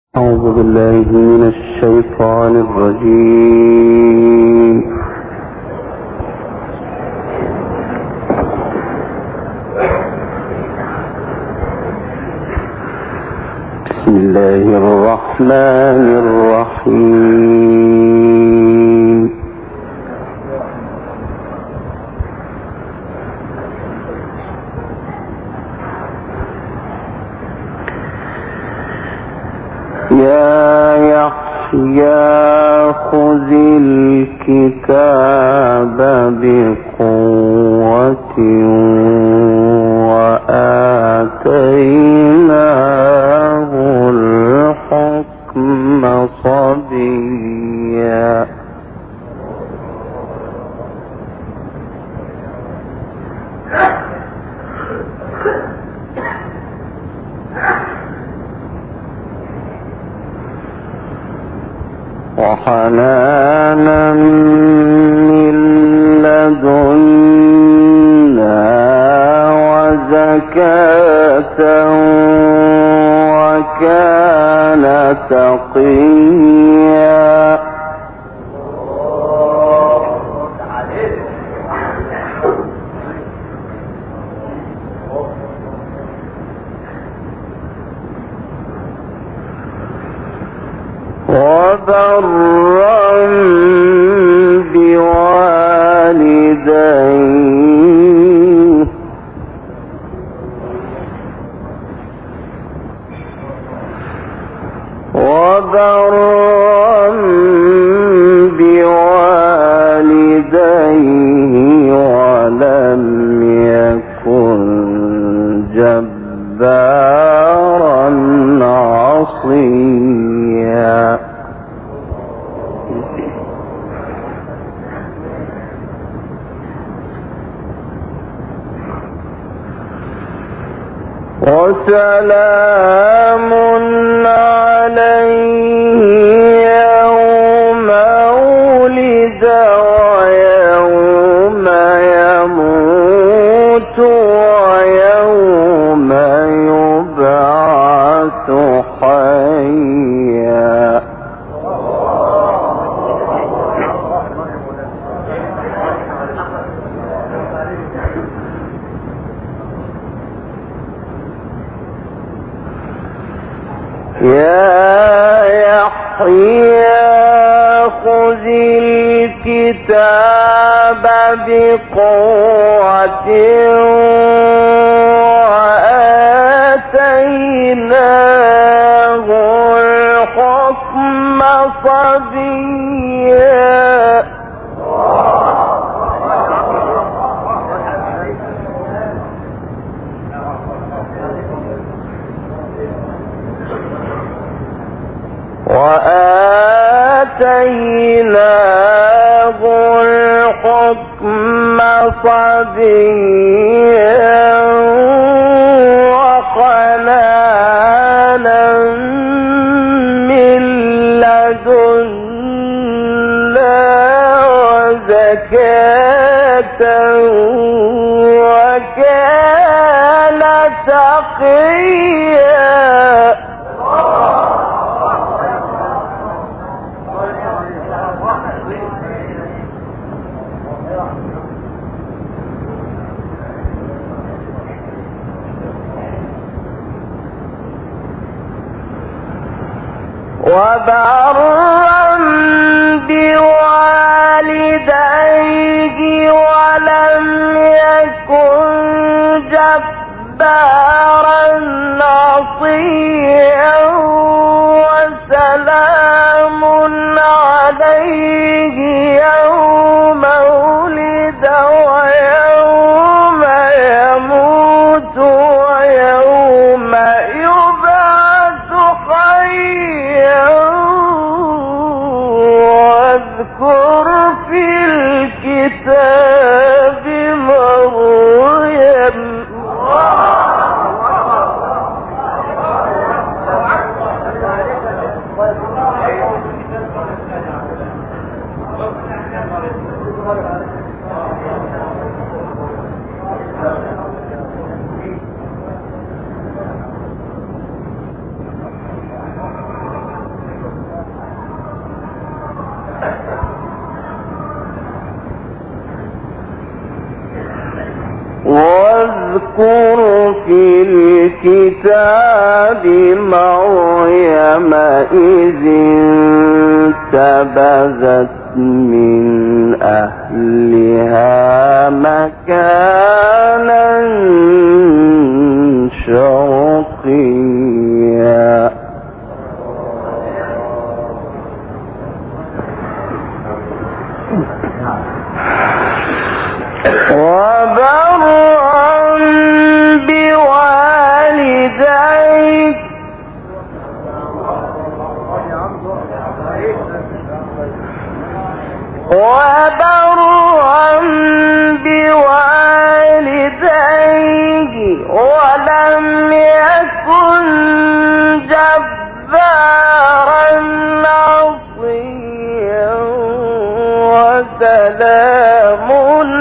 أعوذ بالله من الشيطان الرجيم. بسم الله الرحمن الرحيم. يا يحيى خذ الكتاب بقوة وآتيناه الحكم صبيا. وحنانا من لدنا وزكاة وكان تقيا. وبرا بوالديه ولم يكن جبارا عصيا. وسلام عليه يوم ولد ويوم يموت ويوم يبعث حيا. يا يحيى خذ الكتاب بقوة وآتيناه الحكم صبيا. وآتيناه الحكم صبيا وحنانا من لدنا وزكاة وكان تقيا. وبرا بوالديه ولم يكن جبارا عصيا. وسلام عليه يوم ولد ويوم يموت ويوم يبعث حيا. واذكر في الكتاب مريم إذ انتبذت من أهلها مكانا شرقيا وبرا بوالديه ولم يكن جبارا عصيا وسلام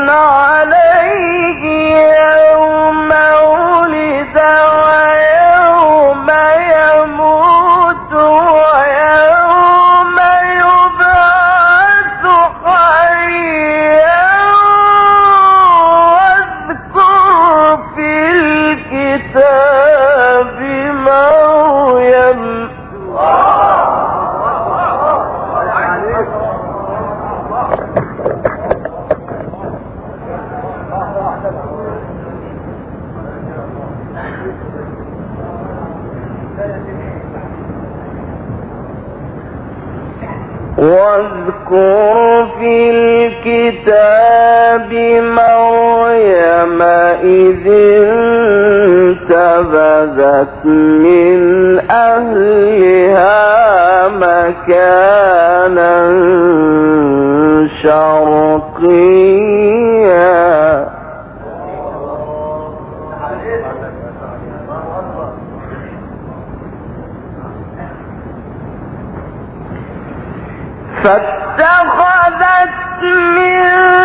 عليه يوم ولد ويوم يموت ويوم يبعث حيا واذكر في الكتاب مريم واذكر في الكتاب مريم إذ انتبذت من أهلها مكانا شرقيا فاتخذت من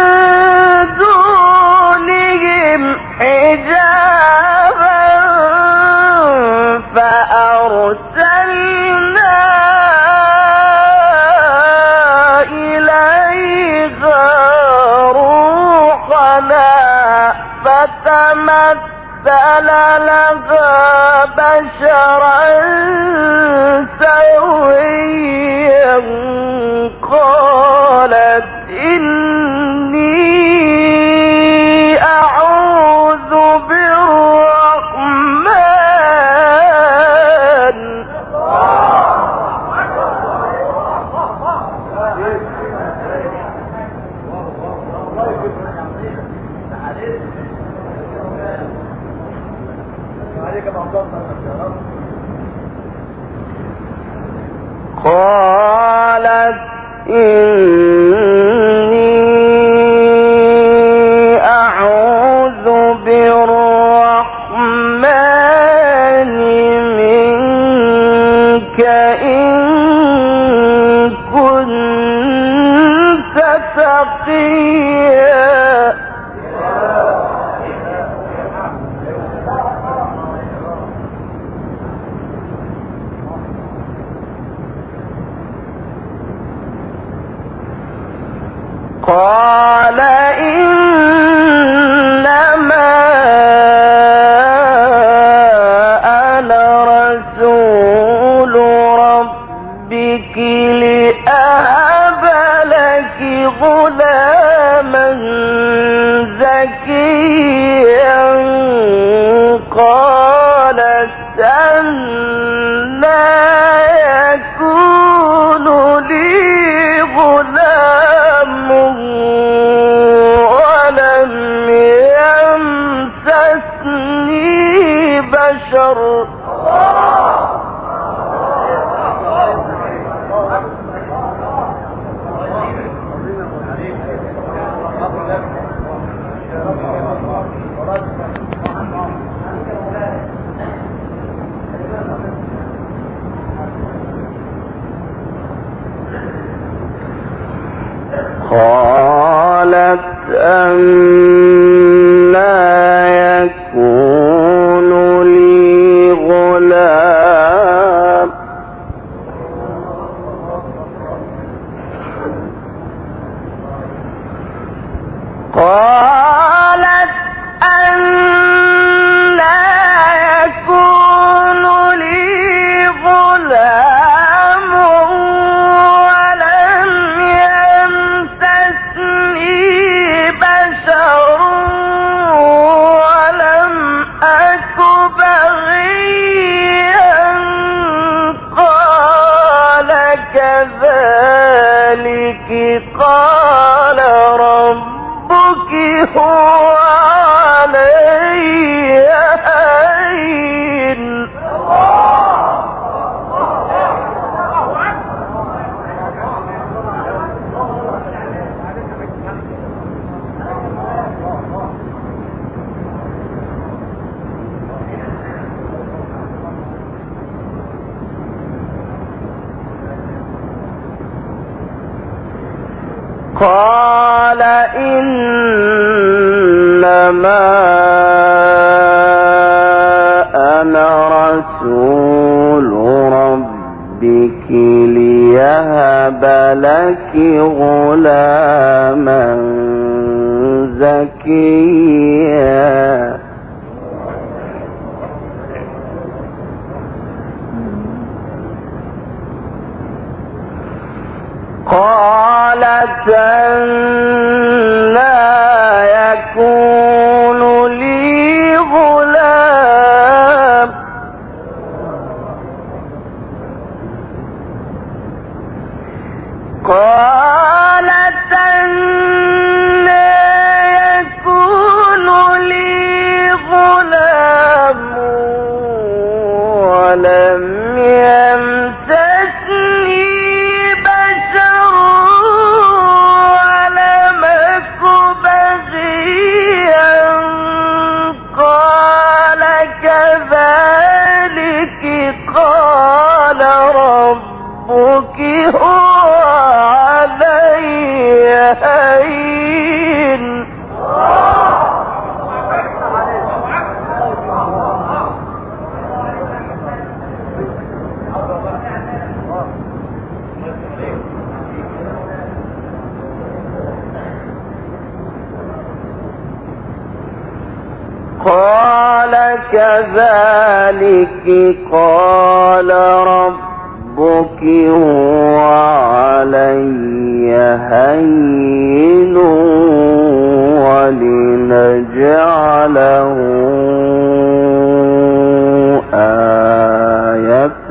دونهم حجابا فأرسلنا إليها روحنا فتمثل لها بشرا سويا قالت إني أعوذ بالرحمن قالت إني أعوذ بالرحمن منك إن كنت تقيا قال إنما أنا رسول ربك لأهب لك غلاما زكيا قالت أنى يكون لي غلام ولم يمسسني بشر قالت أنى يكون لي غلام قالت أنى كذلك قال ربك هو علي هين. قال إنما أنا رسول ربك ليهب لك غلاما زكيا. قالت أنى يكون لي غلام قالت أنى يكون لي غلام ولم يمسسني بشر ولم أك بغيا. قال كذلك قال ربك هو علي هين. قال كذلك قال ربك هو علي هين ولنجعله آية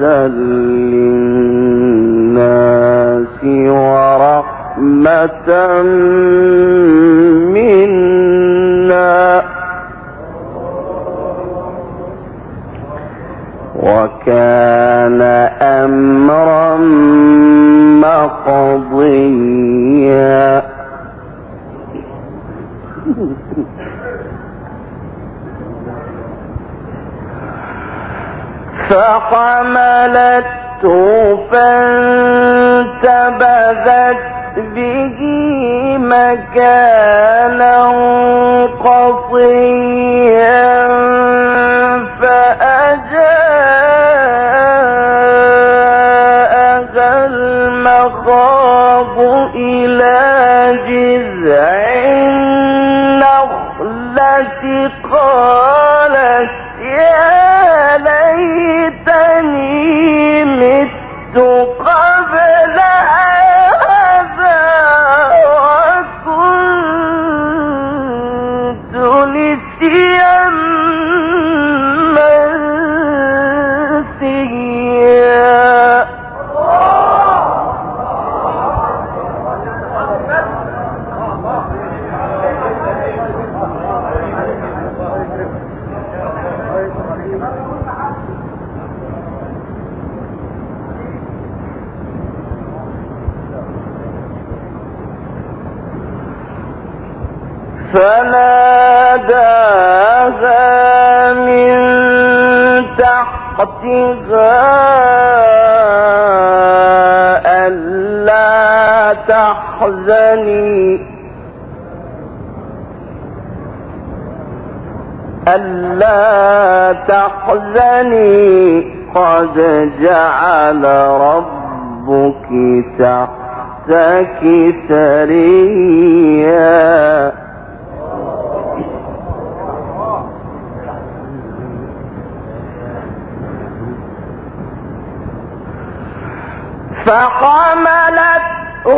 للناس ورحمة منا وكان أمرا مقضيا. فحملته فانتبذت به مكانا قصيا فأجاءها المخاض إلى جذع النخلة قالت يا ليتني مت قبل هذا وكنت نسيا منسيا. فناداها من تحتها ألا تحزني قد جعل ربك تحتك سريا. فحملته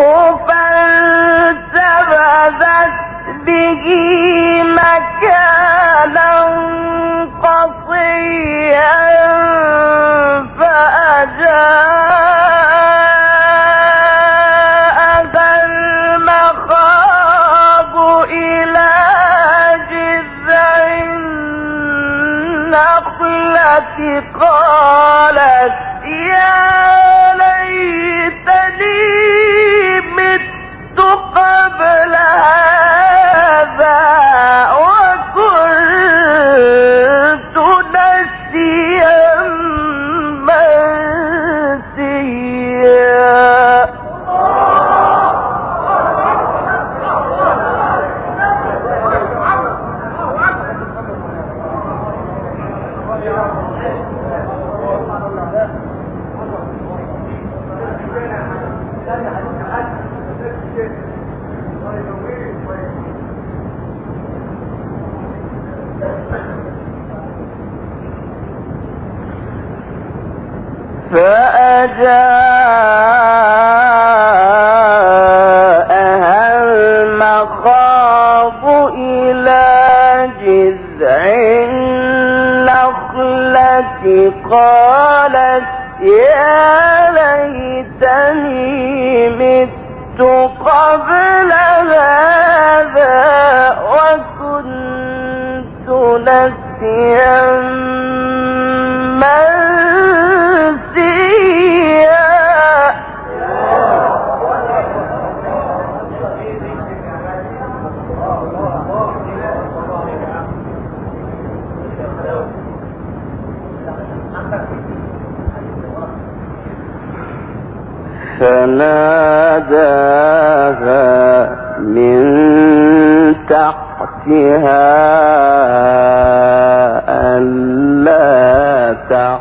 فانتبذت به مكانا قصيا فأجاءها فجاءها المخاض إلى جذع النخلة قالت يا ليتني مت قبل هذا وكنت نسيا منسيا. فناداها من تحتها ألا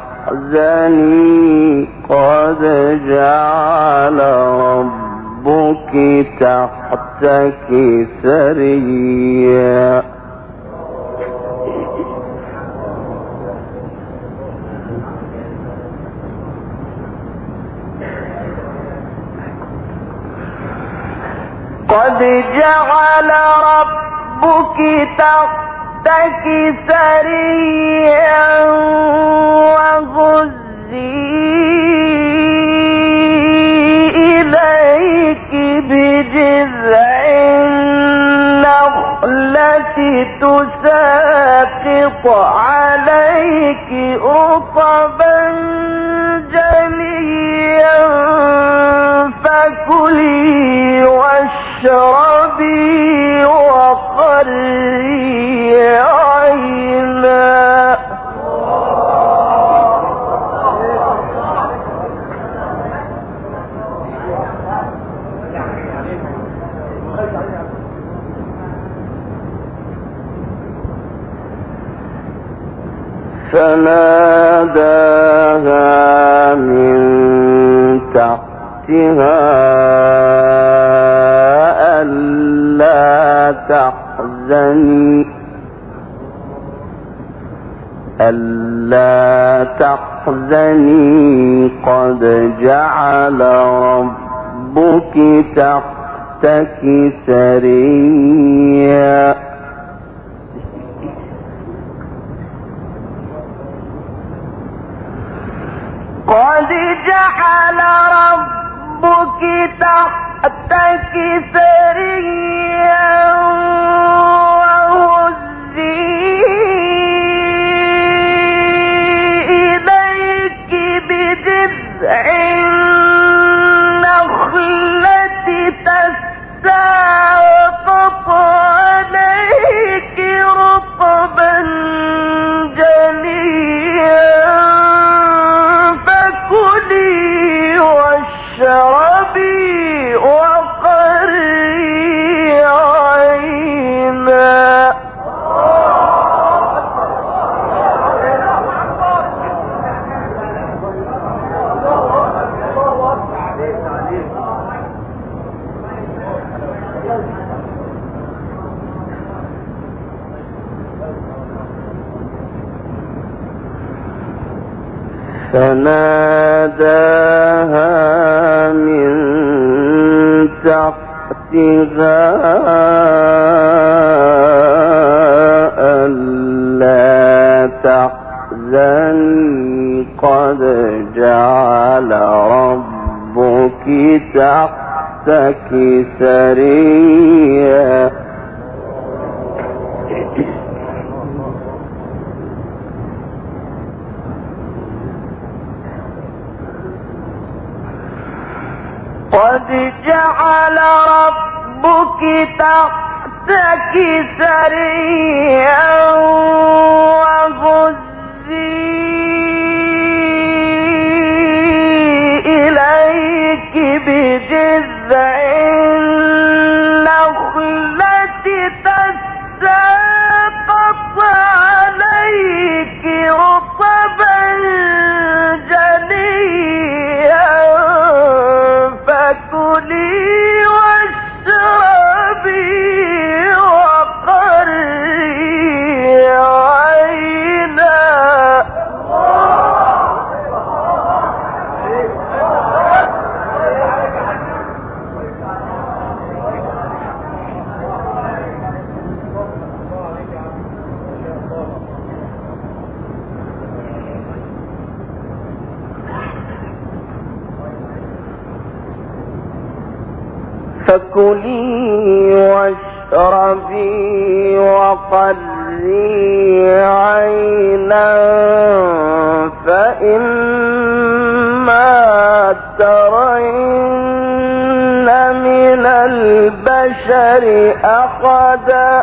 تحزني قد جعل ربك تحتك سريا. قد جعل ربك تحتك سريا وهزي إليك بجذع النخلة تساقط عليك رطبا جنيا فكلي واشربي وقري عينا. فناداها من تحتها ألا تحزني قد جعل ربك تحتك سريا. قد جعل ربك تحتك سريا وهزي إليك بجذع النخلة تساقط عليك رطبا جنيا فكلي واشربي وقري عينا. فناداها من تحتها ألا تحزني قد جعل ربك تحتك سريا. قد جعل ربك تحتك سريا وهزي إليك بجذع النخلة تساقط عليك رطبا جنيا فكلي واشربي وقري عينا. فكلي واشربي وقري عينا فإما ترين من البشر أحدا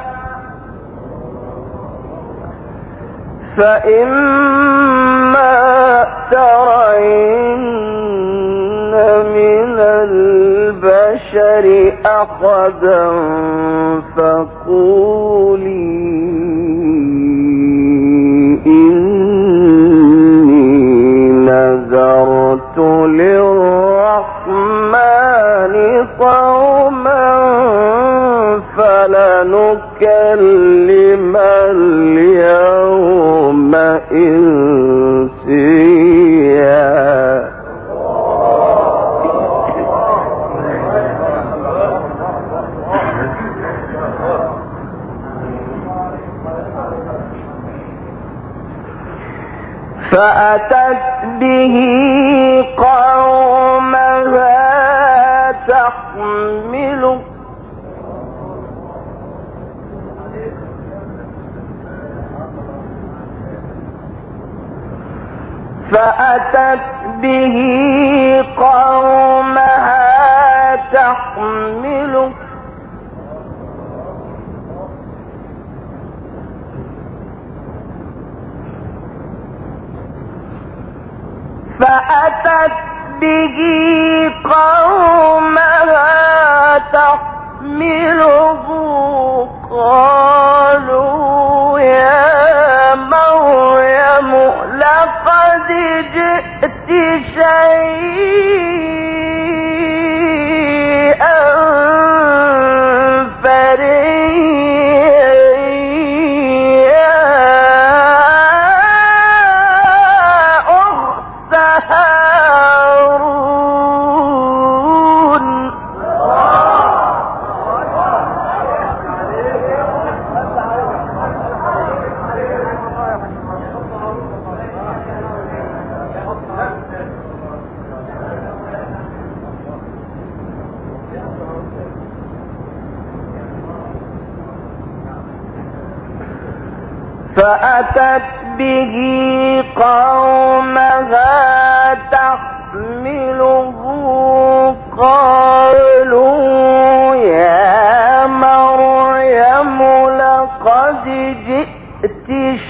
فقولي إني نذرت للرحمن صوما فلنكلم اليوم إنسيا. فأتت به قومها تحمله فأتت به قومها تحمله قالوا يا مريم لقد جئت شيئا فريا أخت هارون. فأتت به قومها تحمله قالوا يا مريم لقد جئت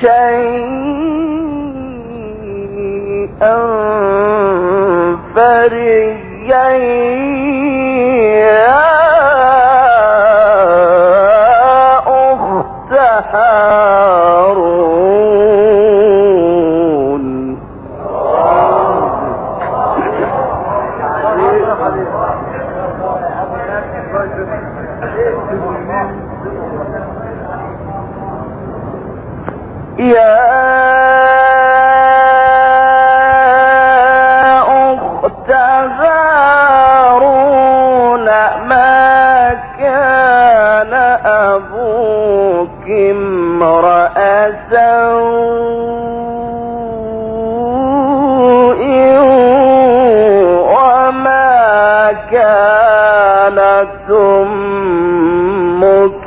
شيئا فريا يا أخت هارون. يا أخت هارون ما كان أبوك امرأ سوء وما كانت أمك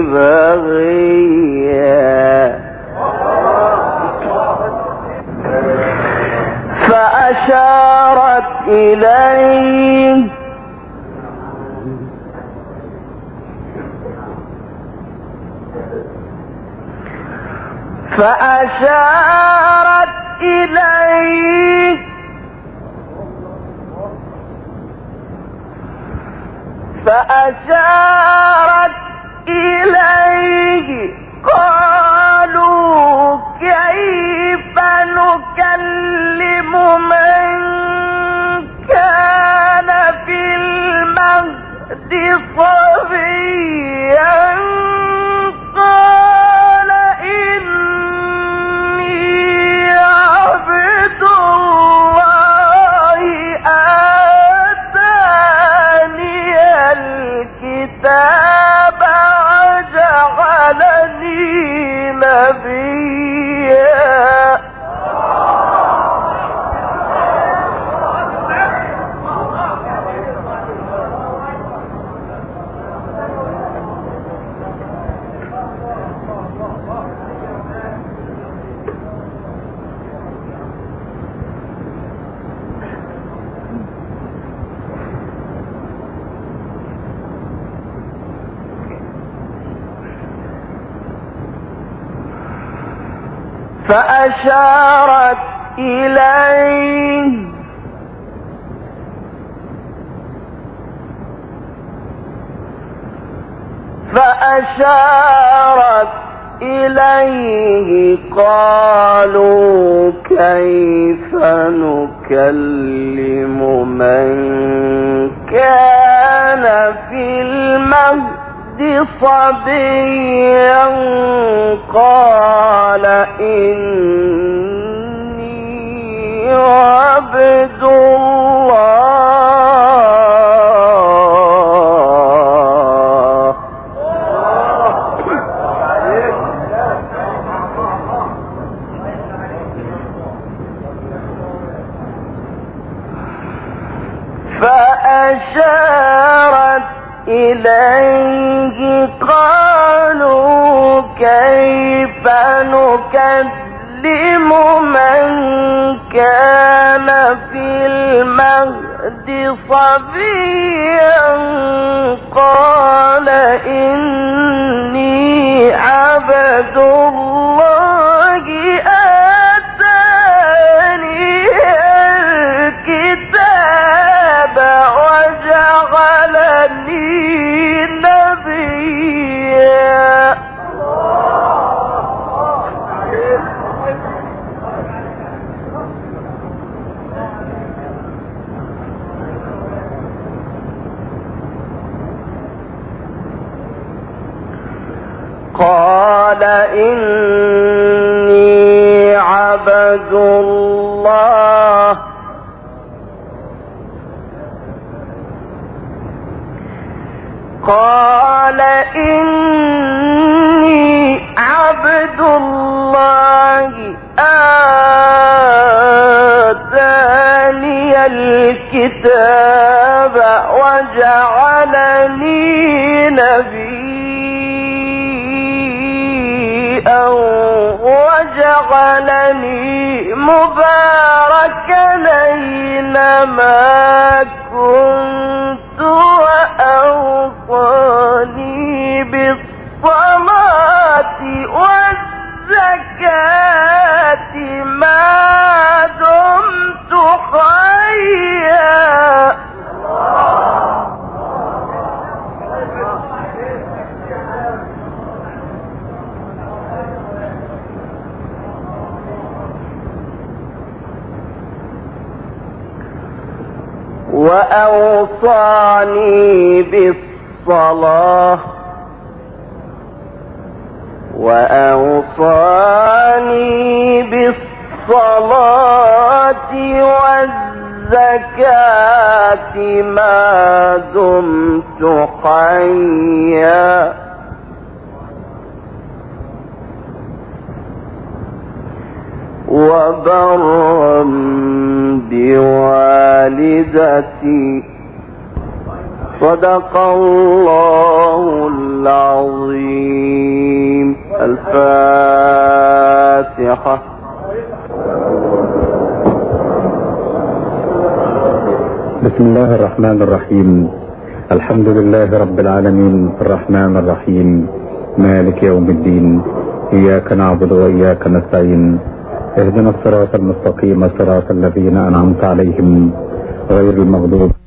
بغيا. فأشارت إليه قالوا كيف نكلم من كان في المهد صبيا قال إني عبد الله آتاني الكتاب وجعلني نبيا. فأشارت إليه قالوا كيف نكلم من كان في المهد صبيا قال إني عبد الله فأشارت إليه قالوا كيف نكلم من كان في المهد صبيا قال إني عبد الله آتاني الكتاب وجعلني نبيا قال إني عبد الله آتاني الكتاب وجعلني نبيا وجعلني مباركا أينما كنت وأوصاني بالصلاة والزكاة ما دمت حيا وأوصاني بالصلاة والزكاة ما دمت حيا وبرا بوالدتي صدق الله العظيم. الفاتحة. بسم الله الرحمن الرحيم. الحمد لله رب العالمين الرحمن الرحيم مالك يوم الدين. إياك نعبد وإياك نستعين. اهدنا الصراط المستقيم صراط الذين أنعمت عليهم غير المغضوب